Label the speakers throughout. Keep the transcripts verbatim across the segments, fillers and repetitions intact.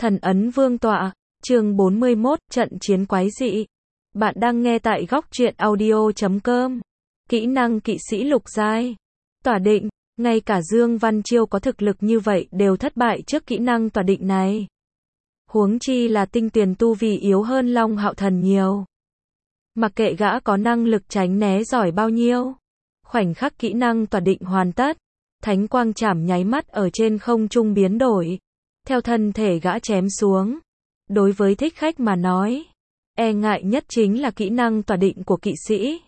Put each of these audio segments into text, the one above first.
Speaker 1: Thần ấn vương tọa, chương bốn mươi mốt, trận chiến quái dị. Bạn đang nghe tại góc truyện audio chấm com. Kỹ năng kỵ sĩ lục giai. Tỏa định, ngay cả Dương Văn Chiêu có thực lực như vậy đều thất bại trước kỹ năng tỏa định này. Huống chi là Tinh Tuyền tu vi yếu hơn Long Hạo Thần nhiều. Mặc kệ gã có năng lực tránh né giỏi bao nhiêu. Khoảnh khắc kỹ năng tỏa định hoàn tất, thánh quang chảm nháy mắt ở trên không trung biến đổi. Theo thân thể gã chém xuống. Đối với thích khách mà nói, e ngại nhất chính là kỹ năng tỏa định của kỵ sĩ.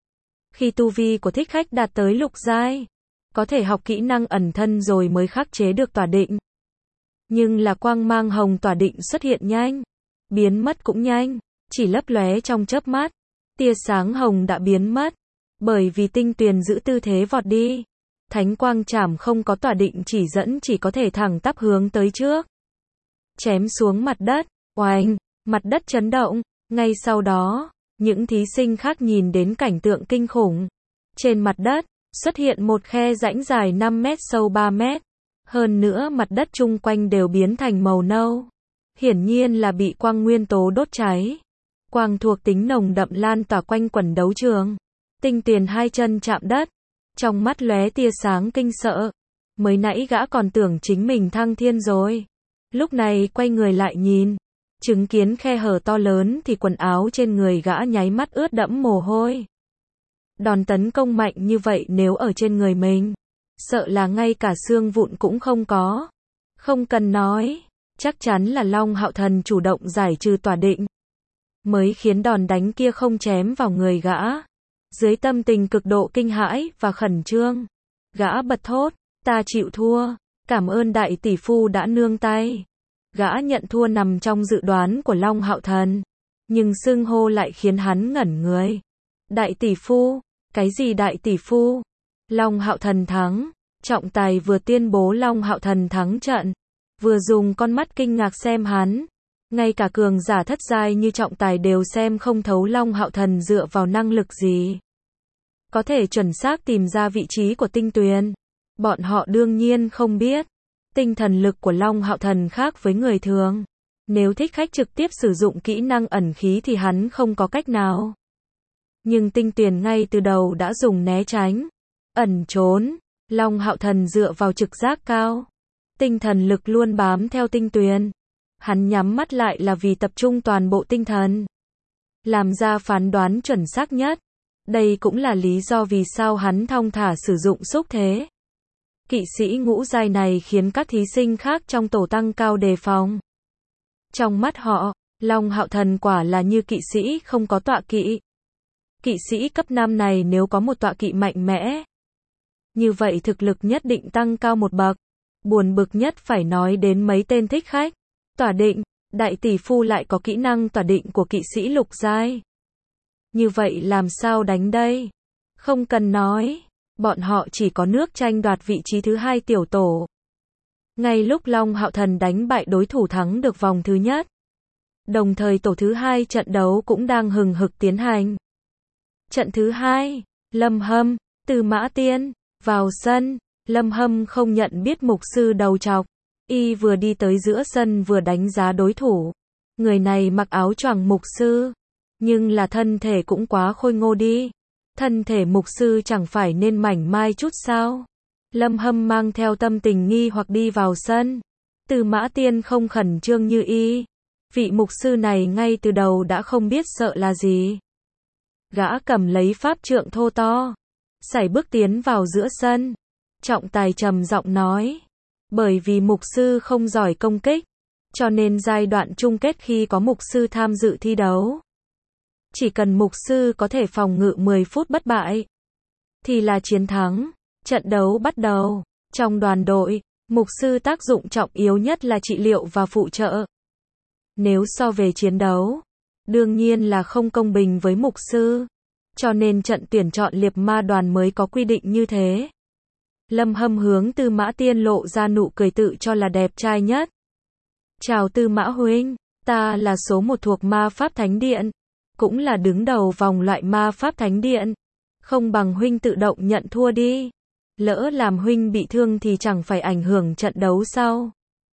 Speaker 1: Khi tu vi của thích khách đạt tới lục giai, có thể học kỹ năng ẩn thân rồi mới khắc chế được tỏa định. Nhưng là quang mang hồng tỏa định xuất hiện nhanh, biến mất cũng nhanh, chỉ lấp lóe trong chớp mắt, tia sáng hồng đã biến mất, bởi vì Tinh Tuyền giữ tư thế vọt đi. Thánh quang chảm không có tỏa định chỉ dẫn, chỉ có thể thẳng tắp hướng tới trước. Chém xuống mặt đất, oanh, mặt đất chấn động, ngay sau đó, những thí sinh khác nhìn đến cảnh tượng kinh khủng. Trên mặt đất, xuất hiện một khe rãnh dài năm mét sâu ba mét. Hơn nữa mặt đất chung quanh đều biến thành màu nâu. Hiển nhiên là bị quang nguyên tố đốt cháy. Quang thuộc tính nồng đậm lan tỏa quanh quần đấu trường. Tinh Tuyền hai chân chạm đất. Trong mắt lóe tia sáng kinh sợ. Mới nãy gã còn tưởng chính mình thăng thiên rồi. Lúc này quay người lại nhìn. Chứng kiến khe hở to lớn thì quần áo trên người gã nháy mắt ướt đẫm mồ hôi. Đòn tấn công mạnh như vậy nếu ở trên người mình, sợ là ngay cả xương vụn cũng không có. Không cần nói, chắc chắn là Long Hạo Thần chủ động giải trừ tỏa định, mới khiến đòn đánh kia không chém vào người gã. Dưới tâm tình cực độ kinh hãi và khẩn trương, gã bật thốt, ta chịu thua, cảm ơn đại tỷ phu đã nương tay. Gã nhận thua nằm trong dự đoán của Long Hạo Thần, nhưng xưng hô lại khiến hắn ngẩn người. Đại tỷ phu, cái gì đại tỷ phu? Long Hạo Thần thắng. Trọng tài vừa tuyên bố Long Hạo Thần thắng trận, vừa dùng con mắt kinh ngạc xem hắn. Ngay cả cường giả thất giai như trọng tài đều xem không thấu Long Hạo Thần dựa vào năng lực gì có thể chuẩn xác tìm ra vị trí của Tinh Tuyền. Bọn họ đương nhiên không biết, tinh thần lực của Long Hạo Thần khác với người thường. Nếu thích khách trực tiếp sử dụng kỹ năng ẩn khí thì hắn không có cách nào. Nhưng Tinh Tuyền ngay từ đầu đã dùng né tránh, ẩn trốn. Long Hạo Thần dựa vào trực giác cao, tinh thần lực luôn bám theo Tinh Tuyền. Hắn nhắm mắt lại là vì tập trung toàn bộ tinh thần, làm ra phán đoán chuẩn xác nhất. Đây cũng là lý do vì sao hắn thong thả sử dụng xúc thế. Kỵ sĩ ngũ giai này khiến các thí sinh khác trong tổ tăng cao đề phòng. Trong mắt họ, Long Hạo Thần quả là như kỵ sĩ không có tọa kỵ. Kỵ sĩ cấp năm này nếu có một tọa kỵ mạnh mẽ, như vậy thực lực nhất định tăng cao một bậc. Buồn bực nhất phải nói đến mấy tên thích khách. Tỏa định, đại tỷ phu lại có kỹ năng tỏa định của kỵ sĩ lục giai. Như vậy làm sao đánh đây? Không cần nói, bọn họ chỉ có nước tranh đoạt vị trí thứ hai tiểu tổ. Ngay lúc Long Hạo Thần đánh bại đối thủ thắng được vòng thứ nhất, đồng thời tổ thứ hai trận đấu cũng đang hừng hực tiến hành. Trận thứ hai, Lâm Hâm, Tư Mã Tiên, vào sân. Lâm Hâm không nhận biết mục sư đầu trọc. Y vừa đi tới giữa sân vừa đánh giá đối thủ. Người này mặc áo choàng mục sư, nhưng là thân thể cũng quá khôi ngô đi. Thân thể mục sư chẳng phải nên mảnh mai chút sao? Lâm Hâm mang theo tâm tình nghi hoặc đi vào sân. Tư Mã Tiên không khẩn trương như y. Vị mục sư này ngay từ đầu đã không biết sợ là gì. Gã cầm lấy pháp trượng thô to, sải bước tiến vào giữa sân. Trọng tài trầm giọng nói, bởi vì mục sư không giỏi công kích, cho nên giai đoạn chung kết khi có mục sư tham dự thi đấu, chỉ cần mục sư có thể phòng ngự mười phút bất bại, thì là chiến thắng. Trận đấu bắt đầu. Trong đoàn đội, mục sư tác dụng trọng yếu nhất là trị liệu và phụ trợ. Nếu so về chiến đấu, đương nhiên là không công bình với mục sư, cho nên trận tuyển chọn liệp ma đoàn mới có quy định như thế. Lâm Hâm hướng Tư Mã Tiên lộ ra nụ cười tự cho là đẹp trai nhất. Chào Tư Mã huynh, ta là số một thuộc ma pháp thánh điện, cũng là đứng đầu vòng loại ma pháp thánh điện. Không bằng huynh tự động nhận thua đi. Lỡ làm huynh bị thương thì chẳng phải ảnh hưởng trận đấu sau.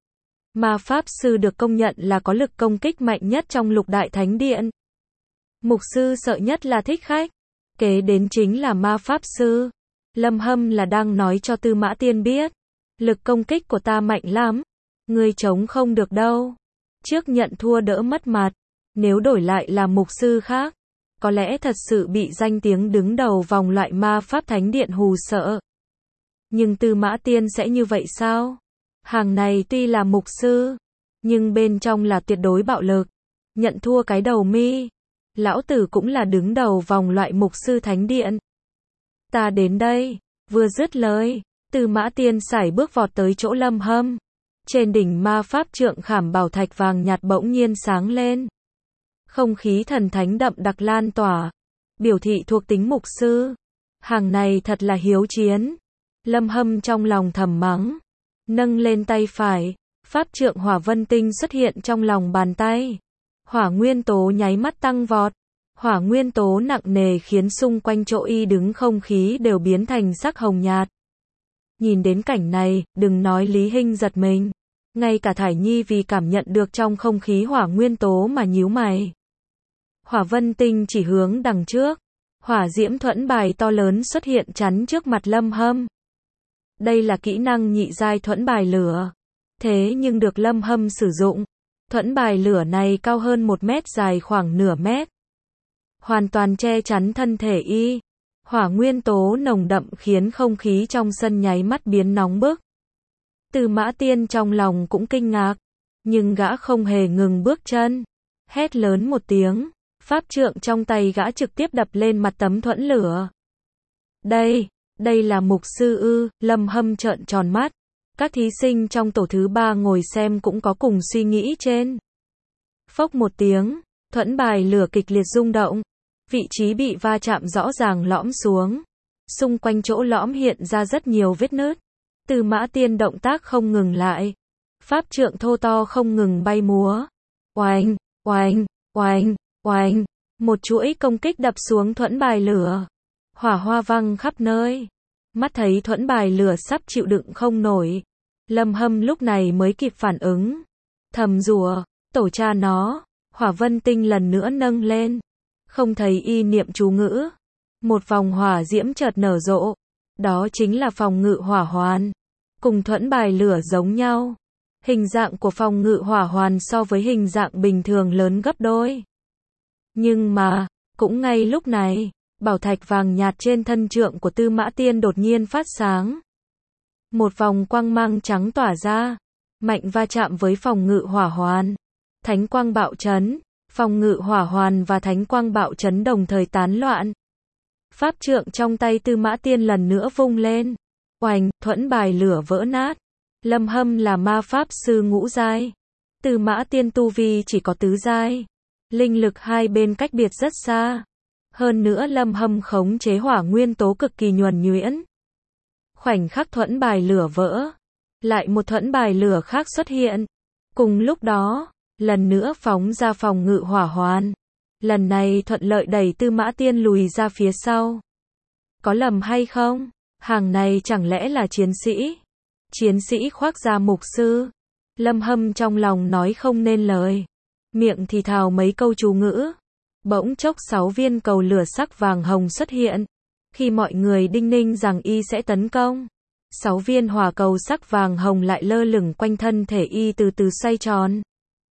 Speaker 1: Ma Pháp Sư được công nhận là có lực công kích mạnh nhất trong lục đại thánh điện. Mục sư sợ nhất là thích khách. Kế đến chính là Ma Pháp Sư. Lâm Hâm là đang nói cho Tư Mã Tiên biết. Lực công kích của ta mạnh lắm. Ngươi chống không được đâu. Trước nhận thua đỡ mất mặt. Nếu đổi lại là mục sư khác, có lẽ thật sự bị danh tiếng đứng đầu vòng loại Ma Pháp Thánh Điện hù sợ. Nhưng Tư Mã Tiên sẽ như vậy sao? Hàng này tuy là mục sư, nhưng bên trong là tuyệt đối bạo lực. Nhận thua cái đầu mi. Lão tử cũng là đứng đầu vòng loại mục sư thánh điện. Ta đến đây. Vừa dứt lời, Tư Mã Tiên sải bước vọt tới chỗ Lâm Hâm. Trên đỉnh ma pháp trượng khảm bảo thạch vàng nhạt bỗng nhiên sáng lên. Không khí thần thánh đậm đặc lan tỏa. Biểu thị thuộc tính mục sư. Hàng này thật là hiếu chiến. Lâm Hâm trong lòng thầm mắng. Nâng lên tay phải. Pháp trượng hỏa vân tinh xuất hiện trong lòng bàn tay. Hỏa nguyên tố nháy mắt tăng vọt. Hỏa nguyên tố nặng nề khiến xung quanh chỗ y đứng không khí đều biến thành sắc hồng nhạt. Nhìn đến cảnh này, đừng nói Lý Hinh giật mình. Ngay cả Thải Nhi vì cảm nhận được trong không khí hỏa nguyên tố mà nhíu mày. Hỏa vân tinh chỉ hướng đằng trước. Hỏa diễm thuẫn bài to lớn xuất hiện chắn trước mặt Lâm Hâm. Đây là kỹ năng nhị giai thuẫn bài lửa. Thế nhưng được Lâm Hâm sử dụng. Thuẫn bài lửa này cao hơn một mét, dài khoảng nửa mét. Hoàn toàn che chắn thân thể y. Hỏa nguyên tố nồng đậm khiến không khí trong sân nháy mắt biến nóng bức. Tư Mã Tiên trong lòng cũng kinh ngạc. Nhưng gã không hề ngừng bước chân. Hét lớn một tiếng. Pháp trượng trong tay gã trực tiếp đập lên mặt tấm thuẫn lửa. Đây, đây là mục sư ư? Lâm Hâm trợn tròn mắt. Các thí sinh trong tổ thứ ba ngồi xem cũng có cùng suy nghĩ trên. Phốc một tiếng, thuẫn bài lửa kịch liệt rung động. Vị trí bị va chạm rõ ràng lõm xuống. Xung quanh chỗ lõm hiện ra rất nhiều vết nứt. Tư Mã Tiên động tác không ngừng lại. Pháp trượng thô to không ngừng bay múa. Oanh, oanh, oanh, oanh. Một chuỗi công kích đập xuống thuẫn bài lửa. Hỏa hoa văng khắp nơi. Mắt thấy thuẫn bài lửa sắp chịu đựng không nổi. Lâm Hâm lúc này mới kịp phản ứng. Thầm rủa, tổ cha nó. Hỏa vân tinh lần nữa nâng lên. Không thấy y niệm chú ngữ. Một vòng hỏa diễm chợt nở rộ. Đó chính là phòng ngự hỏa hoàn. Cùng thuẫn bài lửa giống nhau. Hình dạng của phòng ngự hỏa hoàn so với hình dạng bình thường lớn gấp đôi. Nhưng mà, cũng ngay lúc này, bảo thạch vàng nhạt trên thân trượng của Tư Mã Tiên đột nhiên phát sáng. Một vòng quang mang trắng tỏa ra, mạnh va chạm với phòng ngự hỏa hoàn. Thánh quang bạo chấn, phòng ngự hỏa hoàn và thánh quang bạo chấn đồng thời tán loạn. Pháp trượng trong tay Tư Mã Tiên lần nữa vung lên. Oành, thuẫn bài lửa vỡ nát. Lâm Hâm là ma pháp sư ngũ giai. Tư Mã Tiên tu vi chỉ có tứ giai. Linh lực hai bên cách biệt rất xa. Hơn nữa Lâm Hâm khống chế hỏa nguyên tố cực kỳ nhuần nhuyễn. Khoảnh khắc thuẫn bài lửa vỡ, lại một thuẫn bài lửa khác xuất hiện. Cùng lúc đó, lần nữa phóng ra phòng ngự hỏa hoàn. Lần này thuận lợi đẩy Tư Mã Tiên lùi ra phía sau. Có lầm hay không? Hàng này chẳng lẽ là chiến sĩ? Chiến sĩ khoác da mục sư. Lâm Hâm trong lòng nói không nên lời. Miệng thì thào mấy câu chú ngữ. Bỗng chốc sáu viên cầu lửa sắc vàng hồng xuất hiện. Khi mọi người đinh ninh rằng y sẽ tấn công, sáu viên hỏa cầu sắc vàng hồng lại lơ lửng quanh thân thể y từ từ xoay tròn.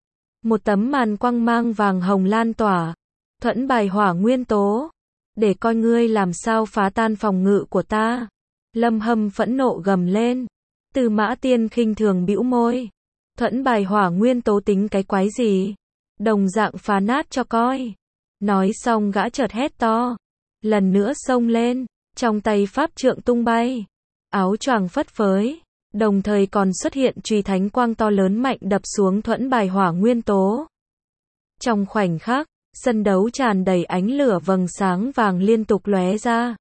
Speaker 1: Một tấm màn quang mang vàng hồng lan tỏa. Thuẫn bài hỏa nguyên tố. Để coi ngươi làm sao phá tan phòng ngự của ta. Lâm Hâm phẫn nộ gầm lên. Tư Mã Tiên khinh thường bĩu môi. Thuẫn bài hỏa nguyên tố tính cái quái gì? Đồng dạng phá nát cho coi. Nói xong gã chợt hét to. Lần nữa xông lên, trong tay pháp trượng tung bay. Áo choàng phất phới. Đồng thời còn xuất hiện chùy thánh quang to lớn mạnh đập xuống thuẫn bài hỏa nguyên tố. Trong khoảnh khắc, sân đấu tràn đầy ánh lửa vầng sáng vàng liên tục lóe ra.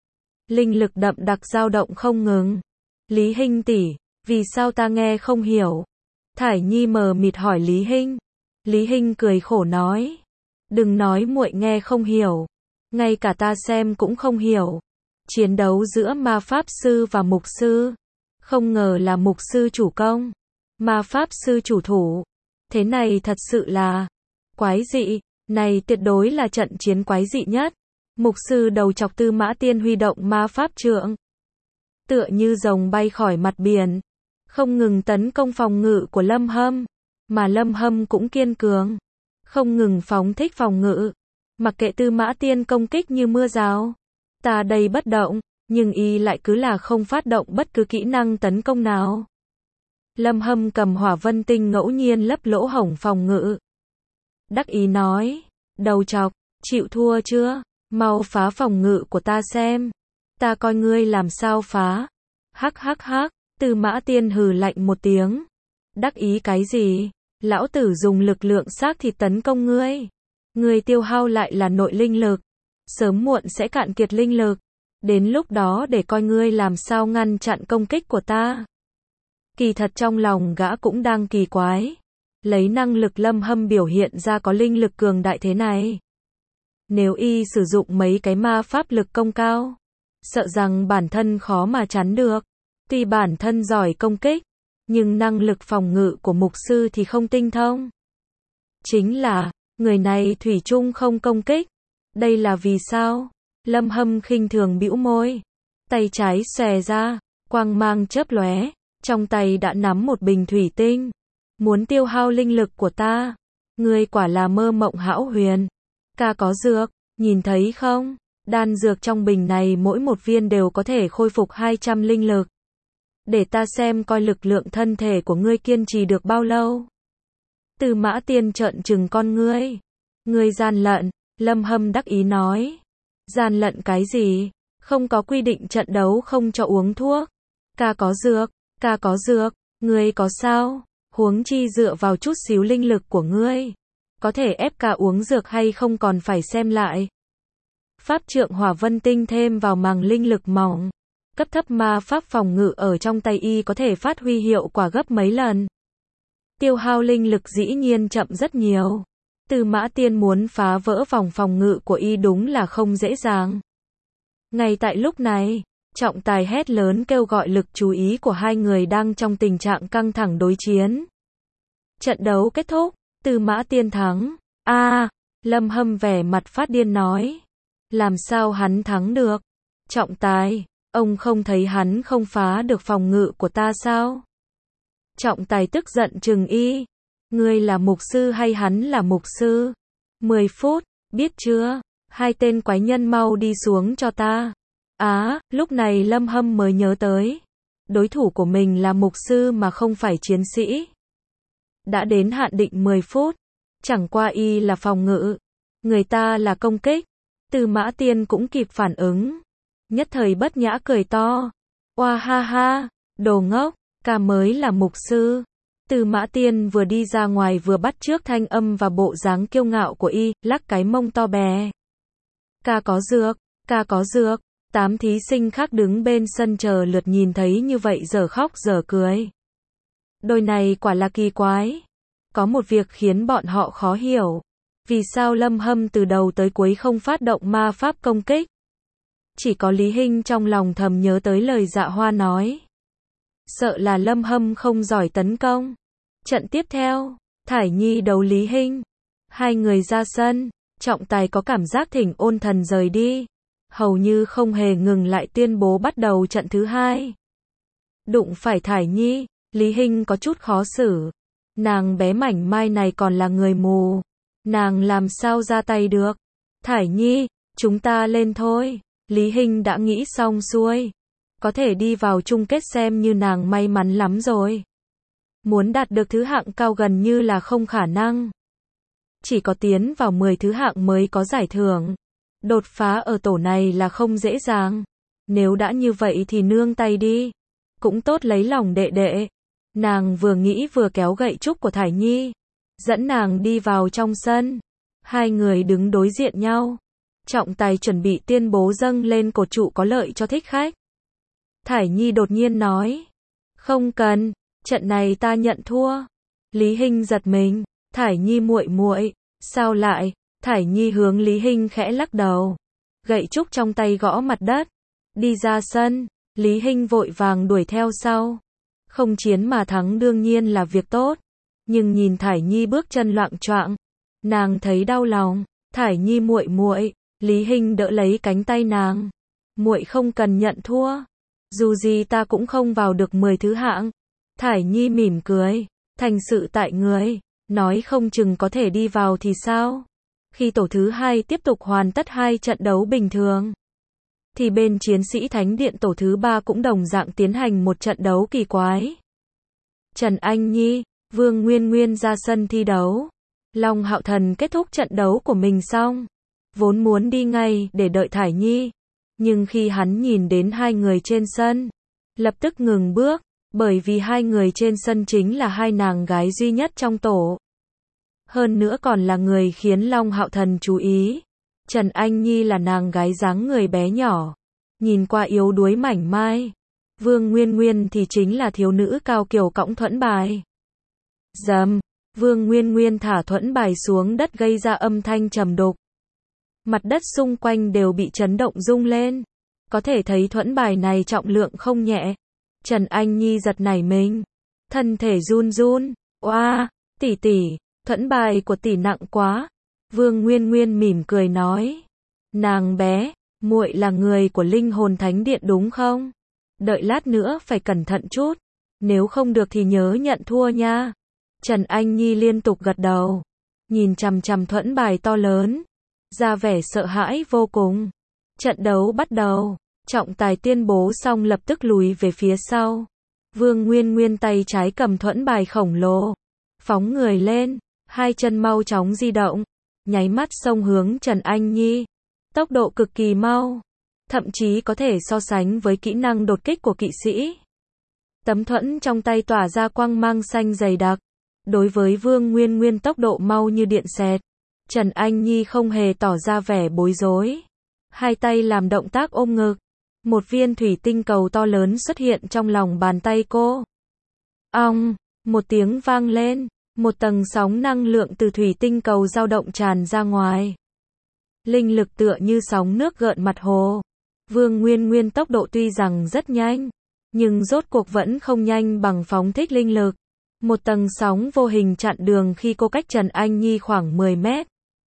Speaker 1: Linh lực đậm đặc dao động không ngừng. Lý Hinh tỷ, vì sao ta nghe không hiểu? Thải Nhi mờ mịt hỏi Lý Hinh. Lý Hinh cười khổ nói. Đừng nói muội nghe không hiểu. Ngay cả ta xem cũng không hiểu. Chiến đấu giữa ma pháp sư và mục sư. Không ngờ là mục sư chủ công. ma pháp sư chủ thủ. Thế này thật sự là quái dị, này tuyệt đối là trận chiến quái dị nhất. Mục sư đầu chọc Tư Mã Tiên huy động ma pháp trượng, tựa như rồng bay khỏi mặt biển, không ngừng tấn công phòng ngự của Lâm Hâm, mà Lâm Hâm cũng kiên cường, không ngừng phóng thích phòng ngự, mặc kệ Tư Mã Tiên công kích như mưa rào. Ta đây bất động, nhưng y lại cứ là không phát động bất cứ kỹ năng tấn công nào. Lâm Hâm cầm hỏa vân tinh ngẫu nhiên lấp lỗ hổng phòng ngự. Đắc ý nói, đầu chọc, chịu thua chưa? Mau phá phòng ngự của ta xem. Ta coi ngươi làm sao phá. Hắc hắc hắc, Tư Mã Tiên hừ lạnh một tiếng. Đắc ý cái gì? Lão tử dùng lực lượng xác thịt tấn công ngươi. Ngươi tiêu hao lại là nội linh lực. Sớm muộn sẽ cạn kiệt linh lực. Đến lúc đó để coi ngươi làm sao ngăn chặn công kích của ta. Kỳ thật trong lòng gã cũng đang kỳ quái. Lấy năng lực Lâm Hâm biểu hiện ra có linh lực cường đại thế này. Nếu y sử dụng mấy cái ma pháp lực công cao, sợ rằng bản thân khó mà chắn được. Tuy bản thân giỏi công kích, nhưng năng lực phòng ngự của mục sư thì không tinh thông. Chính là, người này thủy chung không công kích. Đây là vì sao? Lâm Hâm khinh thường bĩu môi. Tay trái xòe ra, quang mang chớp lóe, trong tay đã nắm một bình thủy tinh. Muốn tiêu hao linh lực của ta? Ngươi quả là mơ mộng hão huyền. Ca có dược, nhìn thấy không? Đan dược trong bình này mỗi một viên đều có thể khôi phục hai trăm linh lực. Để ta xem coi lực lượng thân thể của ngươi kiên trì được bao lâu. Tư Mã Tiên trợn trừng con ngươi. Ngươi gian lận, Lâm Hâm đắc ý nói. Gian lận cái gì? Không có quy định trận đấu không cho uống thuốc. Ca có dược, ca có dược, ngươi có sao? Huống chi dựa vào chút xíu linh lực của ngươi. Có thể ép ca uống dược hay không còn phải xem lại. Pháp trượng hỏa vân tinh thêm vào màng linh lực mỏng. Cấp thấp ma pháp phòng ngự ở trong tay y có thể phát huy hiệu quả gấp mấy lần. Tiêu hao linh lực dĩ nhiên chậm rất nhiều. Tư Mã Tiên muốn phá vỡ vòng phòng ngự của y đúng là không dễ dàng. Ngay tại lúc này, trọng tài hét lớn kêu gọi lực chú ý của hai người đang trong tình trạng căng thẳng đối chiến. Trận đấu kết thúc, Tư Mã Tiên thắng. A, à, Lâm Hâm vẻ mặt phát điên nói. Làm sao hắn thắng được? Trọng tài, ông không thấy hắn không phá được phòng ngự của ta sao? Trọng tài tức giận trừng y. Ngươi là mục sư hay hắn là mục sư? mười phút, biết chưa? Hai tên quái nhân mau đi xuống cho ta. Á, à, lúc này Lâm Hâm mới nhớ tới. Đối thủ của mình là mục sư mà không phải chiến sĩ. Đã đến hạn định mười phút. Chẳng qua y là phòng ngự. Người ta là công kích. Tư Mã Tiên cũng kịp phản ứng. Nhất thời bất nhã cười to. Oa ha ha, đồ ngốc, ca mới là mục sư. Tư Mã Tiên vừa đi ra ngoài vừa bắt chước thanh âm và bộ dáng kiêu ngạo của y, lắc cái mông to bè. Ca có dược, ca có dược. Tám thí sinh khác đứng bên sân chờ lượt nhìn thấy như vậy giờ khóc giờ cười. Đôi này quả là kỳ quái. Có một việc khiến bọn họ khó hiểu. Vì sao Lâm Hâm từ đầu tới cuối không phát động ma pháp công kích? Chỉ có Lý Hinh trong lòng thầm nhớ tới lời Dạ Hoa nói. Sợ là Lâm Hâm không giỏi tấn công. Trận tiếp theo, Thải Nhi đấu Lý Hinh. Hai người ra sân, trọng tài có cảm giác thỉnh ôn thần rời đi. Hầu như không hề ngừng lại tuyên bố bắt đầu trận thứ hai. Đụng phải Thải Nhi, Lý Hinh có chút khó xử. Nàng bé mảnh mai này còn là người mù. Nàng làm sao ra tay được? Thải Nhi, chúng ta lên thôi. Lý Hinh đã nghĩ xong xuôi. Có thể đi vào chung kết xem như nàng may mắn lắm rồi. Muốn đạt được thứ hạng cao gần như là không khả năng. Chỉ có tiến vào mười thứ hạng mới có giải thưởng. Đột phá ở tổ này là không dễ dàng. Nếu đã như vậy thì nương tay đi. Cũng tốt lấy lòng đệ đệ. Nàng vừa nghĩ vừa kéo gậy trúc của Thải Nhi. Dẫn nàng đi vào trong sân. Hai người đứng đối diện nhau. Trọng tài chuẩn bị tuyên bố dâng lên cột trụ có lợi cho thích khách. Thải Nhi đột nhiên nói. Không cần, trận này ta nhận thua. Lý Hinh giật mình. Thải Nhi muội muội, sao lại? Thải Nhi hướng Lý Hinh khẽ lắc đầu. Gậy trúc trong tay gõ mặt đất. Đi ra sân. Lý Hinh vội vàng đuổi theo sau. Không chiến mà thắng đương nhiên là việc tốt. Nhưng nhìn Thải Nhi bước chân loạng choạng, nàng thấy đau lòng. Thải Nhi muội muội, Lý Hinh đỡ lấy cánh tay nàng. Muội không cần nhận thua. Dù gì ta cũng không vào được mười thứ hạng. Thải Nhi mỉm cười. Thành sự tại người. Nói không chừng có thể đi vào thì sao? Khi tổ thứ hai tiếp tục hoàn tất hai trận đấu bình thường, thì bên chiến sĩ Thánh Điện tổ thứ ba cũng đồng dạng tiến hành một trận đấu kỳ quái. Trần Anh Nhi, Vương Nguyên Nguyên ra sân thi đấu. Long Hạo Thần kết thúc trận đấu của mình xong, vốn muốn đi ngay để đợi Thải Nhi. Nhưng khi hắn nhìn đến hai người trên sân, lập tức ngừng bước, bởi vì hai người trên sân chính là hai nàng gái duy nhất trong tổ. Hơn nữa còn là người khiến Long Hạo Thần chú ý. Trần Anh Nhi là nàng gái dáng người bé nhỏ, nhìn qua yếu đuối mảnh mai. Vương Nguyên Nguyên thì chính là thiếu nữ cao kiều cõng thuẫn bài. Dầm, Vương Nguyên Nguyên thả thuẫn bài xuống đất gây ra âm thanh trầm đục. Mặt đất xung quanh đều bị chấn động rung lên. Có thể thấy thuẫn bài này trọng lượng không nhẹ. Trần Anh Nhi giật nảy mình, thân thể run run. Oa, tỷ tỷ, thuẫn bài của tỷ nặng quá. Vương Nguyên Nguyên mỉm cười nói. Nàng bé, muội là người của Linh Hồn Thánh Điện đúng không? Đợi lát nữa phải cẩn thận chút. Nếu không được thì nhớ nhận thua nha. Trần Anh Nhi liên tục gật đầu, nhìn chằm chằm thuẫn bài to lớn, ra vẻ sợ hãi vô cùng. Trận đấu bắt đầu, trọng tài tuyên bố xong lập tức lùi về phía sau. Vương Nguyên Nguyên tay trái cầm thuẫn bài khổng lồ, phóng người lên, hai chân mau chóng di động, nháy mắt xông hướng Trần Anh Nhi. Tốc độ cực kỳ mau, thậm chí có thể so sánh với kỹ năng đột kích của kỵ sĩ. Tấm thuẫn trong tay tỏa ra quang mang xanh dày đặc. Đối với Vương Nguyên Nguyên tốc độ mau như điện xẹt, Trần Anh Nhi không hề tỏ ra vẻ bối rối. Hai tay làm động tác ôm ngực. Một viên thủy tinh cầu to lớn xuất hiện trong lòng bàn tay cô. Ong, một tiếng vang lên, một tầng sóng năng lượng từ thủy tinh cầu dao động tràn ra ngoài. Linh lực tựa như sóng nước gợn mặt hồ. Vương Nguyên Nguyên tốc độ tuy rằng rất nhanh, nhưng rốt cuộc vẫn không nhanh bằng phóng thích linh lực. Một tầng sóng vô hình chặn đường khi cô cách Trần Anh Nhi khoảng mười mét.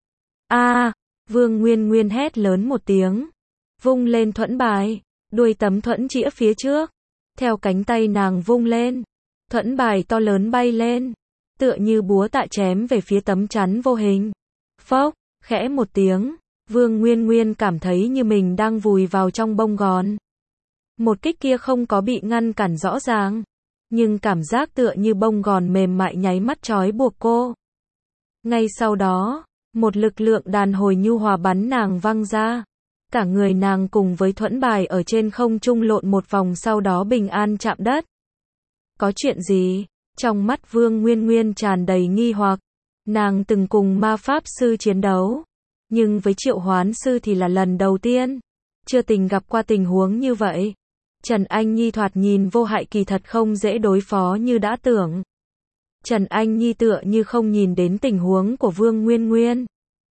Speaker 1: A, à, Vương Nguyên Nguyên hét lớn một tiếng, vung lên thuẫn bài, đuôi tấm thuẫn chĩa phía trước. Theo cánh tay nàng vung lên, thuẫn bài to lớn bay lên, tựa như búa tạ chém về phía tấm chắn vô hình. Phốc, khẽ một tiếng, Vương Nguyên Nguyên cảm thấy như mình đang vùi vào trong bông gòn. Một kích kia không có bị ngăn cản rõ ràng, nhưng cảm giác tựa như bông gòn mềm mại nháy mắt trói buộc cô. Ngay sau đó, một lực lượng đàn hồi nhu hòa bắn nàng văng ra. Cả người nàng cùng với thuẫn bài ở trên không trung lộn một vòng sau đó bình an chạm đất. Có chuyện gì? Trong mắt Vương Nguyên Nguyên tràn đầy nghi hoặc. Nàng từng cùng ma pháp sư chiến đấu, nhưng với triệu hoán sư thì là lần đầu tiên. Chưa từng gặp qua tình huống như vậy. Trần Anh Nhi thoạt nhìn vô hại kỳ thật không dễ đối phó như đã tưởng. Trần Anh Nhi tựa như không nhìn đến tình huống của Vương Nguyên Nguyên.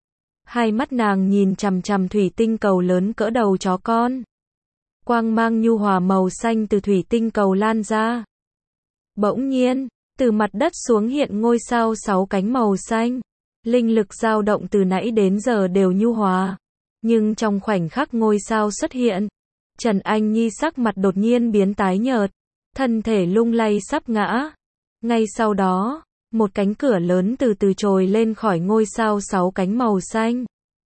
Speaker 1: Hai mắt nàng nhìn chằm chằm thủy tinh cầu lớn cỡ đầu chó con. Quang mang nhu hòa màu xanh từ thủy tinh cầu lan ra. Bỗng nhiên, từ mặt đất xuống hiện ngôi sao sáu cánh màu xanh. Linh lực dao động từ nãy đến giờ đều nhu hòa. Nhưng trong khoảnh khắc ngôi sao xuất hiện, Trần Anh Nhi sắc mặt đột nhiên biến tái nhợt, thân thể lung lay sắp ngã. Ngay sau đó, một cánh cửa lớn từ từ trồi lên khỏi ngôi sao sáu cánh màu xanh.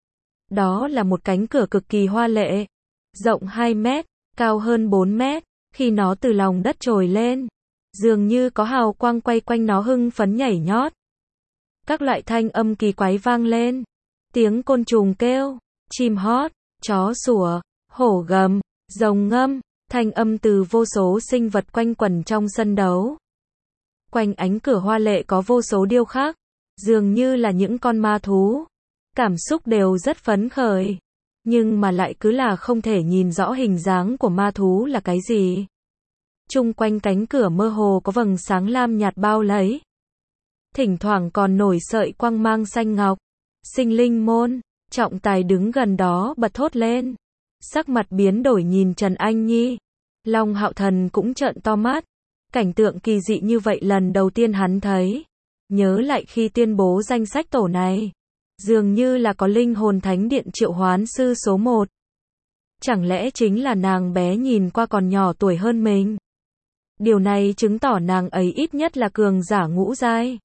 Speaker 1: Đó là một cánh cửa cực kỳ hoa lệ, rộng hai mét, cao hơn bốn mét, khi nó từ lòng đất trồi lên, dường như có hào quang quay quanh nó hưng phấn nhảy nhót. Các loại thanh âm kỳ quái vang lên, tiếng côn trùng kêu, chim hót, chó sủa, hổ gầm, rồng ngâm, thanh âm từ vô số sinh vật quanh quẩn trong sân đấu. Quanh ánh cửa hoa lệ có vô số điêu khắc, dường như là những con ma thú. Cảm xúc đều rất phấn khởi, nhưng mà lại cứ là không thể nhìn rõ hình dáng của ma thú là cái gì. Chung quanh cánh cửa mơ hồ có vầng sáng lam nhạt bao lấy. Thỉnh thoảng còn nổi sợi quang mang xanh ngọc. Sinh linh môn, trọng tài đứng gần đó bật thốt lên. Sắc mặt biến đổi nhìn Trần Anh Nhi. Long Hạo Thần cũng trợn to mắt. Cảnh tượng kỳ dị như vậy lần đầu tiên hắn thấy. Nhớ lại khi tuyên bố danh sách tổ này. Dường như là có linh hồn thánh điện triệu hoán sư số một. Chẳng lẽ chính là nàng bé nhìn qua còn nhỏ tuổi hơn mình? Điều này chứng tỏ nàng ấy ít nhất là cường giả ngũ giai.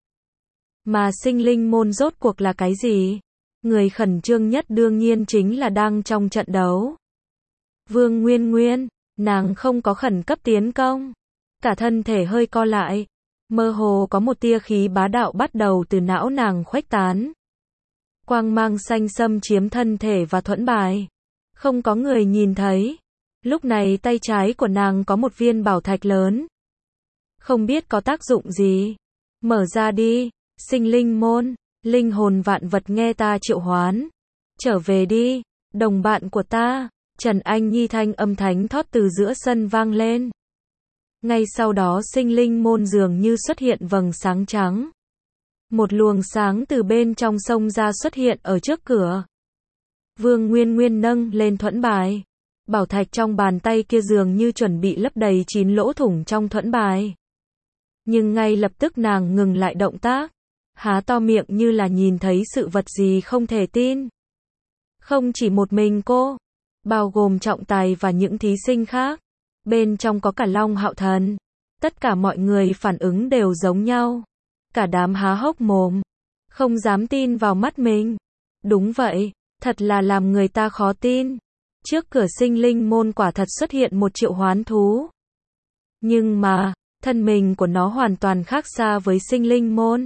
Speaker 1: Mà sinh linh môn rốt cuộc là cái gì? Người khẩn trương nhất đương nhiên chính là đang trong trận đấu. Vương Nguyên Nguyên, nàng không có khẩn cấp tiến công. Cả thân thể hơi co lại. Mơ hồ có một tia khí bá đạo bắt đầu từ não nàng khuếch tán. Quang mang xanh xâm chiếm thân thể và thuẫn bài. Không có người nhìn thấy. Lúc này tay trái của nàng có một viên bảo thạch lớn. Không biết có tác dụng gì. Mở ra đi, sinh linh môn, linh hồn vạn vật nghe ta triệu hoán. Trở về đi, đồng bạn của ta. Trần Anh Nhi thanh âm thánh thót từ giữa sân vang lên. Ngay sau đó sinh linh môn dường như xuất hiện vầng sáng trắng. Một luồng sáng từ bên trong sông ra xuất hiện ở trước cửa. Vương Nguyên Nguyên nâng lên thuẫn bài. Bảo thạch trong bàn tay kia dường như chuẩn bị lấp đầy chín lỗ thủng trong thuẫn bài. Nhưng ngay lập tức nàng ngừng lại động tác. Há to miệng như là nhìn thấy sự vật gì không thể tin. Không chỉ một mình cô, bao gồm trọng tài và những thí sinh khác. Bên trong có cả Long Hạo Thần. Tất cả mọi người phản ứng đều giống nhau. Cả đám há hốc mồm. Không dám tin vào mắt mình. Đúng vậy, thật là làm người ta khó tin. Trước cửa sinh linh môn quả thật xuất hiện một triệu hoán thú. Nhưng mà, thân mình của nó hoàn toàn khác xa với sinh linh môn.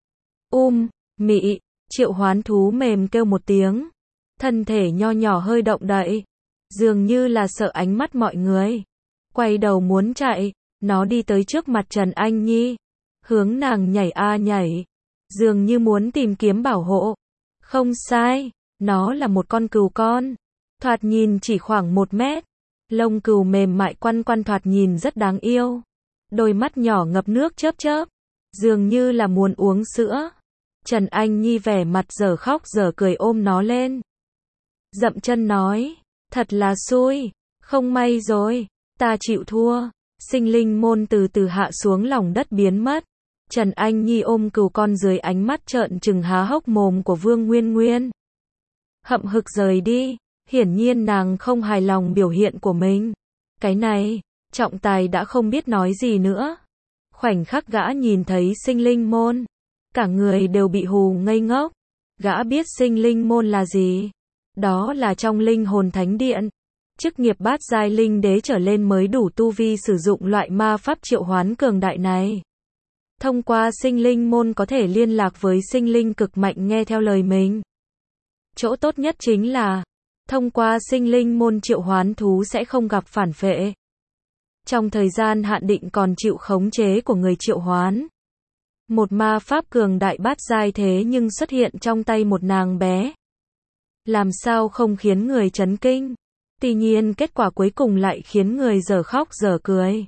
Speaker 1: Um, mị, triệu hoán thú mềm kêu một tiếng. Thân thể nho nhỏ hơi động đậy. Dường như là sợ ánh mắt mọi người. Quay đầu muốn chạy, nó đi tới trước mặt Trần Anh Nhi. Hướng nàng nhảy a nhảy. Dường như muốn tìm kiếm bảo hộ. Không sai, nó là một con cừu con. Thoạt nhìn chỉ khoảng một mét. Lông cừu mềm mại quăn quăn thoạt nhìn rất đáng yêu. Đôi mắt nhỏ ngập nước chớp chớp. Dường như là muốn uống sữa. Trần Anh Nhi vẻ mặt dở khóc dở cười ôm nó lên. Dậm chân nói. Thật là xui. Không may rồi. Ta chịu thua. Sinh linh môn từ từ hạ xuống lòng đất biến mất. Trần Anh Nhi ôm cừu con dưới ánh mắt trợn trừng há hốc mồm của Vương Nguyên Nguyên. Hậm hực rời đi. Hiển nhiên nàng không hài lòng biểu hiện của mình. Cái này, trọng tài đã không biết nói gì nữa. Khoảnh khắc gã nhìn thấy sinh linh môn. Cả người đều bị hù ngây ngốc. Gã biết sinh linh môn là gì? Đó là trong linh hồn thánh điện. Chức nghiệp bát giai linh đế trở lên mới đủ tu vi sử dụng loại ma pháp triệu hoán cường đại này. Thông qua sinh linh môn có thể liên lạc với sinh linh cực mạnh nghe theo lời mình. Chỗ tốt nhất chính là, thông qua sinh linh môn triệu hoán thú sẽ không gặp phản phệ. Trong thời gian hạn định còn chịu khống chế của người triệu hoán. Một ma pháp cường đại bát giai thế nhưng xuất hiện trong tay một nàng bé. Làm sao không khiến người chấn kinh? Tuy nhiên kết quả cuối cùng lại khiến người dở khóc dở cười.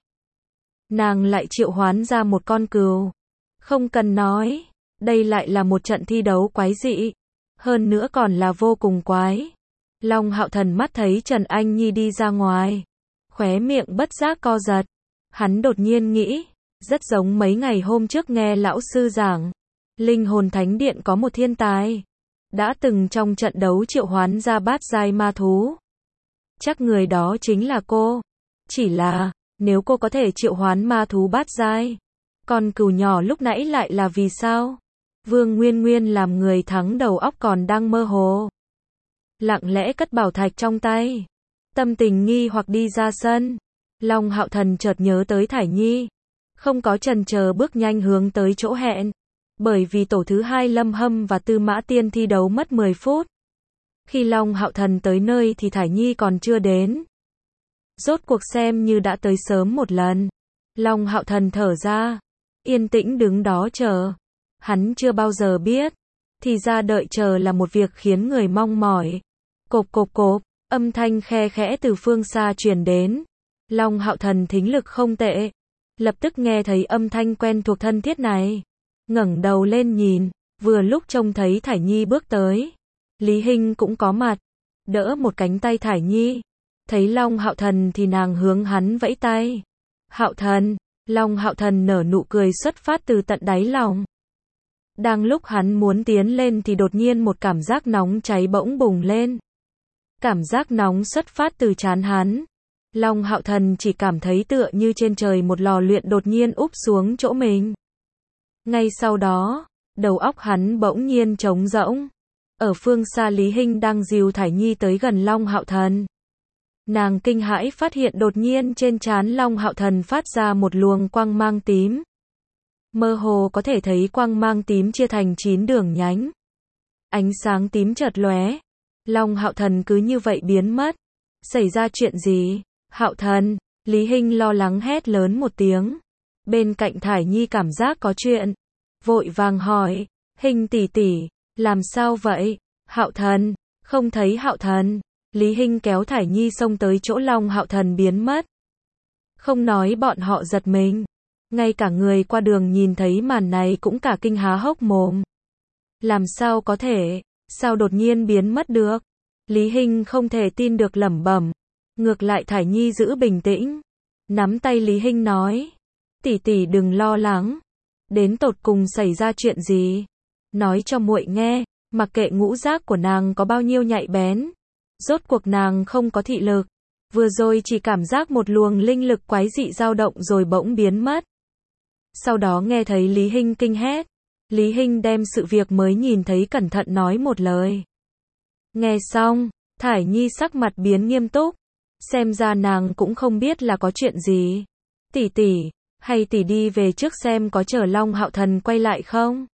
Speaker 1: Nàng lại triệu hoán ra một con cừu. Không cần nói, đây lại là một trận thi đấu quái dị. Hơn nữa còn là vô cùng quái. Long Hạo Thần mắt thấy Trần Anh Nhi đi ra ngoài. Khóe miệng bất giác co giật. Hắn đột nhiên nghĩ, rất giống mấy ngày hôm trước nghe lão sư giảng. Linh hồn thánh điện có một thiên tài. Đã từng trong trận đấu triệu hoán ra bát giai ma thú. Chắc người đó chính là cô. Chỉ là, nếu cô có thể triệu hoán ma thú bát giai, con cừu nhỏ lúc nãy lại là vì sao? Vương Nguyên Nguyên làm người thắng đầu óc còn đang mơ hồ. Lặng lẽ cất bảo thạch trong tay. Tâm tình nghi hoặc đi ra sân. Long Hạo Thần chợt nhớ tới Thải Nhi. Không có chần chờ bước nhanh hướng tới chỗ hẹn. Bởi vì tổ thứ hai Lâm Hâm và Tư Mã Tiên thi đấu mất mười phút. Khi Long Hạo Thần tới nơi thì Thải Nhi còn chưa đến. Rốt cuộc xem như đã tới sớm một lần. Long Hạo Thần thở ra. Yên tĩnh đứng đó chờ. Hắn chưa bao giờ biết. Thì ra đợi chờ là một việc khiến người mong mỏi. Cộp cộp cộp, âm thanh khe khẽ từ phương xa truyền đến. Long Hạo Thần thính lực không tệ. Lập tức nghe thấy âm thanh quen thuộc thân thiết này. Ngẩng đầu lên nhìn, vừa lúc trông thấy Thải Nhi bước tới. Lý Hinh cũng có mặt, đỡ một cánh tay Thải Nhi. Thấy Long Hạo Thần thì nàng hướng hắn vẫy tay. Hạo Thần, Long Hạo Thần nở nụ cười xuất phát từ tận đáy lòng. Đang lúc hắn muốn tiến lên thì đột nhiên một cảm giác nóng cháy bỗng bùng lên. Cảm giác nóng xuất phát từ trán hắn. Long Hạo Thần chỉ cảm thấy tựa như trên trời một lò luyện đột nhiên úp xuống chỗ mình. Ngay sau đó, đầu óc hắn bỗng nhiên trống rỗng. Ở phương xa Lý Hinh đang dìu Thải Nhi tới gần Long Hạo Thần. Nàng kinh hãi phát hiện đột nhiên trên trán Long Hạo Thần phát ra một luồng quang mang tím. Mơ hồ có thể thấy quang mang tím chia thành chín đường nhánh. Ánh sáng tím chợt lóe. Long Hạo Thần cứ như vậy biến mất. Xảy ra chuyện gì? Hạo Thần, Lý Hinh lo lắng hét lớn một tiếng. Bên cạnh Thải Nhi cảm giác có chuyện. Vội vàng hỏi, Hinh tỷ tỷ, làm sao vậy? Hạo Thần, không thấy Hạo Thần. Lý Hinh kéo Thải Nhi xông tới chỗ Long Hạo Thần biến mất. Không nói bọn họ giật mình. Ngay cả người qua đường nhìn thấy màn này cũng cả kinh há hốc mồm. Làm sao có thể, sao đột nhiên biến mất được? Lý Hinh không thể tin được lẩm bẩm. Ngược lại Thải Nhi giữ bình tĩnh. Nắm tay Lý Hinh nói. Tỷ tỷ đừng lo lắng. Đến tột cùng xảy ra chuyện gì? Nói cho muội nghe, mặc kệ ngũ giác của nàng có bao nhiêu nhạy bén. Rốt cuộc nàng không có thị lực. Vừa rồi chỉ cảm giác một luồng linh lực quái dị dao động rồi bỗng biến mất. Sau đó nghe thấy Lý Hinh kinh hét. Lý Hinh đem sự việc mới nhìn thấy cẩn thận nói một lời. Nghe xong, Thải Nhi sắc mặt biến nghiêm túc. Xem ra nàng cũng không biết là có chuyện gì. Tỷ tỷ, hay tỷ đi về trước xem có chờ Long Hạo Thần quay lại không?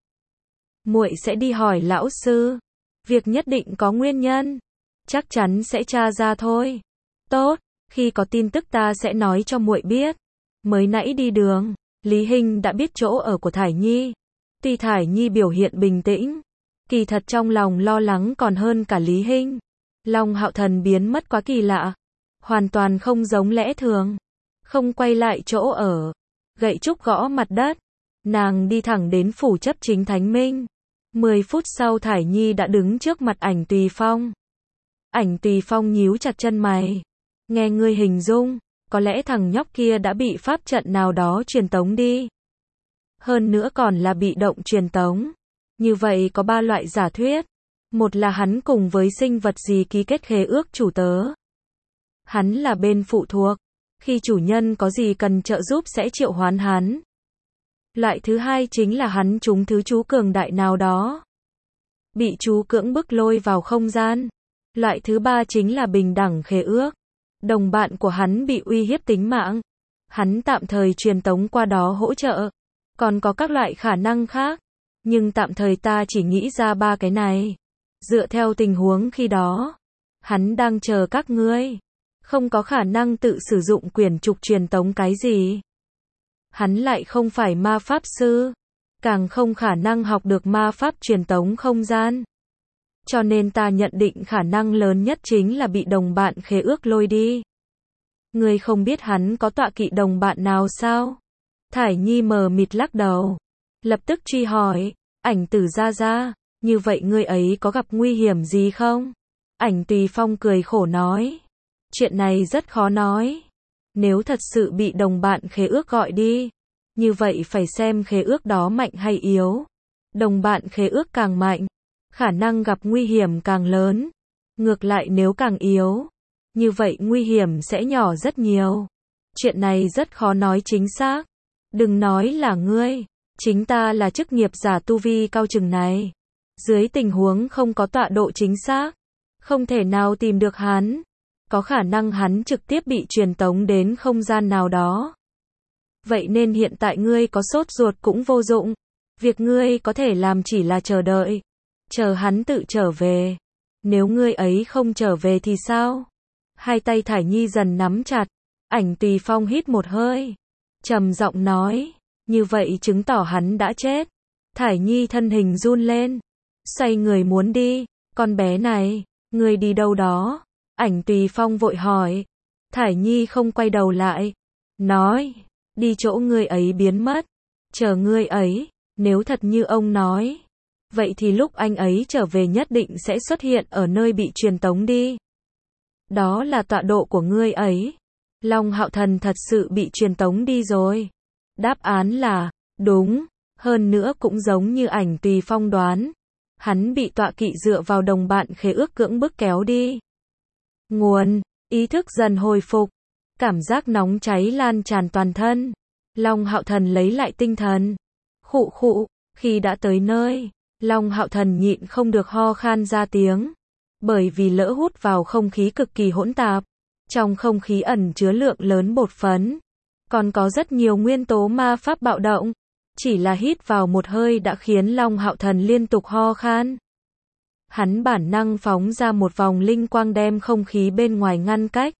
Speaker 1: Muội sẽ đi hỏi lão sư. Việc nhất định có nguyên nhân. Chắc chắn sẽ tra ra thôi. Tốt, khi có tin tức ta sẽ nói cho muội biết. Mới nãy đi đường, Lý Hinh đã biết chỗ ở của Thải Nhi. Tuy Thải Nhi biểu hiện bình tĩnh, kỳ thật trong lòng lo lắng còn hơn cả Lý Hinh. Long Hạo Thần biến mất quá kỳ lạ. Hoàn toàn không giống lẽ thường. Không quay lại chỗ ở. Gậy trúc gõ mặt đất. Nàng đi thẳng đến phủ chấp chính Thánh Minh. Mười phút sau Thải Nhi đã đứng trước mặt Ảnh Tùy Phong. Ảnh Tùy Phong nhíu chặt chân mày. Nghe ngươi hình dung, có lẽ thằng nhóc kia đã bị pháp trận nào đó truyền tống đi. Hơn nữa còn là bị động truyền tống. Như vậy có ba loại giả thuyết. Một là hắn cùng với sinh vật gì ký kết khế ước chủ tớ. Hắn là bên phụ thuộc. Khi chủ nhân có gì cần trợ giúp sẽ triệu hoán hắn. Loại thứ hai chính là hắn trúng thứ chú cường đại nào đó. Bị chú cưỡng bức lôi vào không gian. Loại thứ ba chính là bình đẳng khế ước. Đồng bạn của hắn bị uy hiếp tính mạng. Hắn tạm thời truyền tống qua đó hỗ trợ. Còn có các loại khả năng khác. Nhưng tạm thời ta chỉ nghĩ ra ba cái này. Dựa theo tình huống khi đó. Hắn đang chờ các ngươi. Không có khả năng tự sử dụng quyển trục truyền tống cái gì. Hắn lại không phải ma pháp sư. Càng không khả năng học được ma pháp truyền tống không gian. Cho nên ta nhận định khả năng lớn nhất chính là bị đồng bạn khế ước lôi đi. Ngươi không biết hắn có tọa kỵ đồng bạn nào sao? Thải Nhi mờ mịt lắc đầu. Lập tức truy hỏi. Ảnh Tử gia gia, như vậy ngươi ấy có gặp nguy hiểm gì không? Ảnh Tùy Phong cười khổ nói. Chuyện này rất khó nói. Nếu thật sự bị đồng bạn khế ước gọi đi, như vậy phải xem khế ước đó mạnh hay yếu. Đồng bạn khế ước càng mạnh, khả năng gặp nguy hiểm càng lớn. Ngược lại nếu càng yếu, như vậy nguy hiểm sẽ nhỏ rất nhiều. Chuyện này rất khó nói chính xác. Đừng nói là ngươi, chính ta là chức nghiệp giả tu vi cao chừng này. Dưới tình huống không có tọa độ chính xác, không thể nào tìm được hắn. Có khả năng hắn trực tiếp bị truyền tống đến không gian nào đó. Vậy nên hiện tại ngươi có sốt ruột cũng vô dụng. Việc ngươi có thể làm chỉ là chờ đợi. Chờ hắn tự trở về. Nếu ngươi ấy không trở về thì sao? Hai tay Thải Nhi dần nắm chặt. Ảnh Tùy Phong hít một hơi. Trầm giọng nói. Như vậy chứng tỏ hắn đã chết. Thải Nhi thân hình run lên. Xoay người muốn đi. Con bé này, ngươi đi đâu đó? Ảnh Tùy Phong vội hỏi. Thải Nhi không quay đầu lại. Nói. Đi chỗ ngươi ấy biến mất. Chờ ngươi ấy. Nếu thật như ông nói. Vậy thì lúc anh ấy trở về nhất định sẽ xuất hiện ở nơi bị truyền tống đi. Đó là tọa độ của ngươi ấy. Long Hạo Thần thật sự bị truyền tống đi rồi. Đáp án là đúng, hơn nữa cũng giống như ảnh Tùy Phong đoán. Hắn bị tọa kỵ dựa vào đồng bạn khế ước cưỡng bức kéo đi. Nguồn, ý thức dần hồi phục, cảm giác nóng cháy lan tràn toàn thân. Long Hạo Thần lấy lại tinh thần. Khụ khụ, khi đã tới nơi, Long Hạo Thần nhịn không được ho khan ra tiếng. Bởi vì lỡ hút vào không khí cực kỳ hỗn tạp. Trong không khí ẩn chứa lượng lớn bột phấn. Còn có rất nhiều nguyên tố ma pháp bạo động. Chỉ là hít vào một hơi đã khiến Long Hạo Thần liên tục ho khan. Hắn bản năng phóng ra một vòng linh quang đem không khí bên ngoài ngăn cách.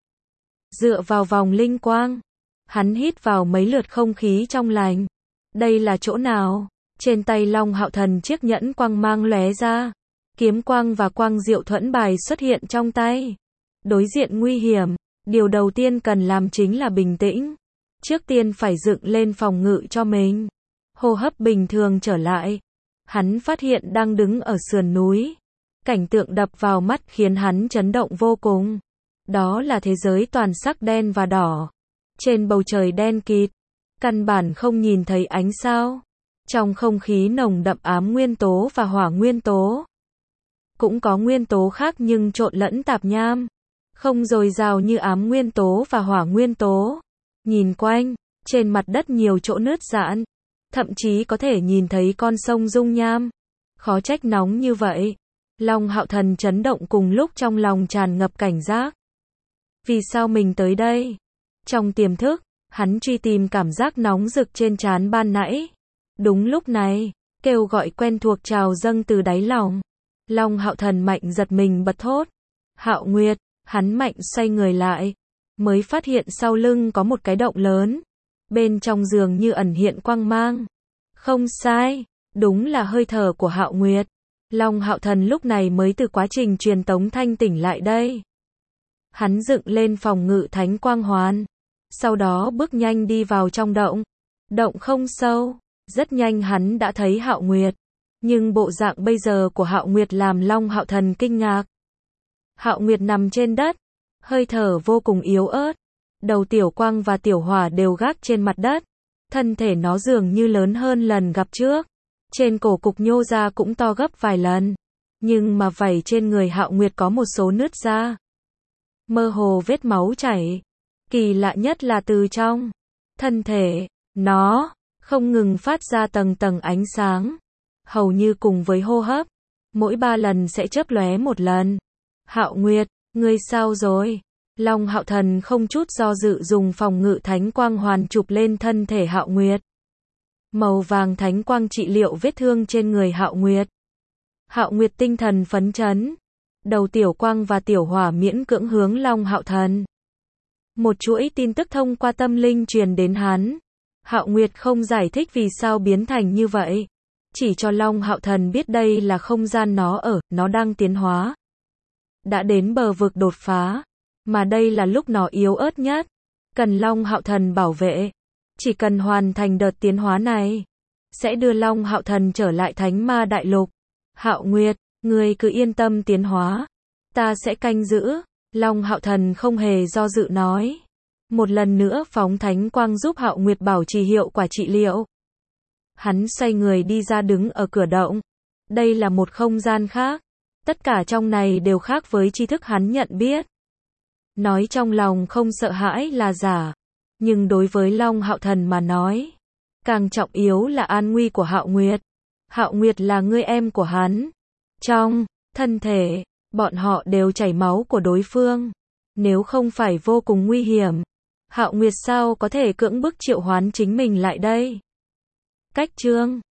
Speaker 1: Dựa vào vòng linh quang, hắn hít vào mấy lượt không khí trong lành. Đây là chỗ nào? Trên tay Long Hạo Thần chiếc nhẫn quang mang lóe ra. Kiếm quang và quang diệu thuẫn bài xuất hiện trong tay. Đối diện nguy hiểm, điều đầu tiên cần làm chính là bình tĩnh. Trước tiên phải dựng lên phòng ngự cho mình. Hô hấp bình thường trở lại. Hắn phát hiện đang đứng ở sườn núi. Cảnh tượng đập vào mắt khiến hắn chấn động vô cùng. Đó là thế giới toàn sắc đen và đỏ. Trên bầu trời đen kịt, căn bản không nhìn thấy ánh sao. Trong không khí nồng đậm ám nguyên tố và hỏa nguyên tố. Cũng có nguyên tố khác nhưng trộn lẫn tạp nham. Không dồi dào như ám nguyên tố và hỏa nguyên tố. Nhìn quanh, trên mặt đất nhiều chỗ nứt rạn. Thậm chí có thể nhìn thấy con sông dung nham. Khó trách nóng như vậy. Long Hạo Thần chấn động cùng lúc trong lòng tràn ngập cảnh giác. Vì sao mình tới đây? Trong tiềm thức, hắn truy tìm cảm giác nóng rực trên trán ban nãy. Đúng lúc này, kêu gọi quen thuộc trào dâng từ đáy lòng. Long Hạo Thần mạnh giật mình bật thốt. Hạo Nguyệt, hắn mạnh xoay người lại. Mới phát hiện sau lưng có một cái động lớn. Bên trong giường như ẩn hiện quang mang. Không sai, đúng là hơi thở của Hạo Nguyệt. Long Hạo Thần lúc này mới từ quá trình truyền tống thanh tỉnh lại đây. Hắn dựng lên phòng ngự thánh quang hoàn. Sau đó bước nhanh đi vào trong động. Động không sâu, rất nhanh hắn đã thấy Hạo Nguyệt. Nhưng bộ dạng bây giờ của Hạo Nguyệt làm Long Hạo Thần kinh ngạc. Hạo Nguyệt nằm trên đất, hơi thở vô cùng yếu ớt. Đầu Tiểu Quang và Tiểu Hỏa đều gác trên mặt đất. Thân thể nó dường như lớn hơn lần gặp trước. Trên cổ cục nhô ra cũng to gấp vài lần. Nhưng mà vảy trên người Hạo Nguyệt có một số nứt ra. Mơ hồ vết máu chảy. Kỳ lạ nhất là từ trong thân thể, nó không ngừng phát ra tầng tầng ánh sáng. Hầu như cùng với hô hấp. Mỗi ba lần sẽ chớp lóe một lần. Hạo Nguyệt, ngươi sao rồi? Long Hạo Thần không chút do dự dùng phòng ngự thánh quang hoàn chụp lên thân thể Hạo Nguyệt. Màu vàng thánh quang trị liệu vết thương trên người Hạo Nguyệt. Hạo Nguyệt tinh thần phấn chấn. Đầu Tiểu Quang và Tiểu Hỏa miễn cưỡng hướng Long Hạo Thần. Một chuỗi tin tức thông qua tâm linh truyền đến hắn. Hạo Nguyệt không giải thích vì sao biến thành như vậy. Chỉ cho Long Hạo Thần biết đây là không gian nó ở, nó đang tiến hóa. Đã đến bờ vực đột phá. Mà đây là lúc nó yếu ớt nhất. Cần Long Hạo Thần bảo vệ. Chỉ cần hoàn thành đợt tiến hóa này. Sẽ đưa Long Hạo Thần trở lại Thánh Ma Đại Lục. Hạo Nguyệt, ngươi cứ yên tâm tiến hóa. Ta sẽ canh giữ. Long Hạo Thần không hề do dự nói. Một lần nữa phóng thánh quang giúp Hạo Nguyệt bảo trì hiệu quả trị liệu. Hắn xoay người đi ra đứng ở cửa động. Đây là một không gian khác. Tất cả trong này đều khác với tri thức hắn nhận biết. Nói trong lòng không sợ hãi là giả. Nhưng đối với Long Hạo Thần mà nói. Càng trọng yếu là an nguy của Hạo Nguyệt. Hạo Nguyệt là người em của hắn. Trong thân thể, bọn họ đều chảy máu của đối phương. Nếu không phải vô cùng nguy hiểm. Hạo Nguyệt sao có thể cưỡng bức triệu hoán chính mình lại đây? Cách chương